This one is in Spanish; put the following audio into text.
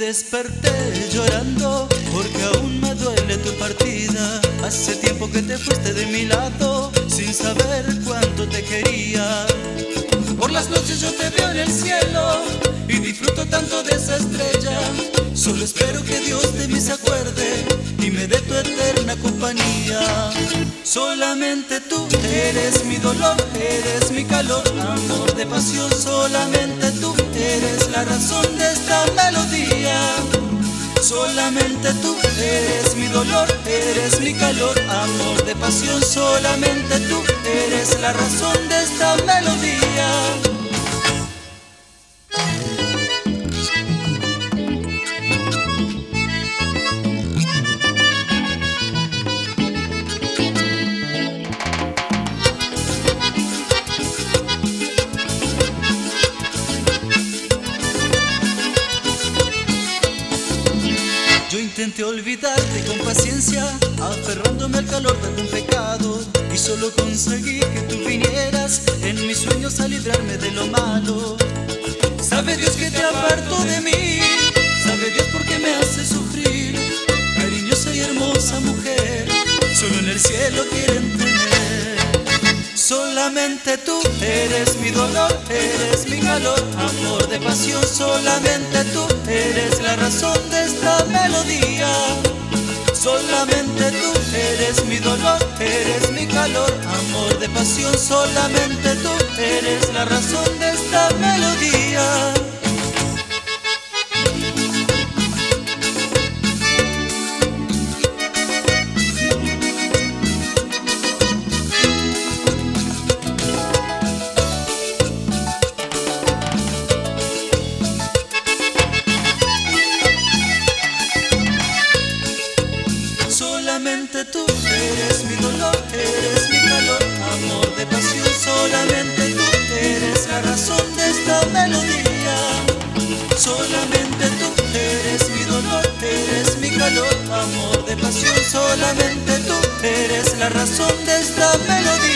desperté llorando porque aún me duele tu partida. Hace tiempo que te fuiste de mi lado sin saber cuánto te quería. Por las noches yo te veo en el cielo y disfruto tanto de esa estrella. Solo espero que Dios de mí se acuerde y me dé tu eterna compañía. Solamente tú eres mi dolor, eres mi calor, amor de pasión. Solamente tú eres la razón de esta melodía. Solamente tú eres mi dolor, eres mi calor, amor de pasión. Solamente tú eres la razón de esta melodía. Yo intenté olvidarte con paciencia, aferrándome al calor de algún pecado, y solo conseguí que tú vinieras en mis sueños a librarme de lo malo. Sabe Dios que te aparto de mí, sabe Dios por qué me hace sufrir. Cariñosa y hermosa mujer, solo en el cielo quieren tener. Solamente tú eres mi dolor, eres mi calor, amor de pasión. Solamente tú eres la razón de esta melodía. Solamente tú eres mi dolor, eres mi calor, amor de pasión. Solamente tú eres la razón de esta melodía. Solamente tú eres mi dolor, eres mi calor, amor de pasión. Solamente tú eres la razón de esta melodía. Solamente tú eres mi dolor, eres mi calor, amor de pasión. Solamente tú eres la razón de esta melodía.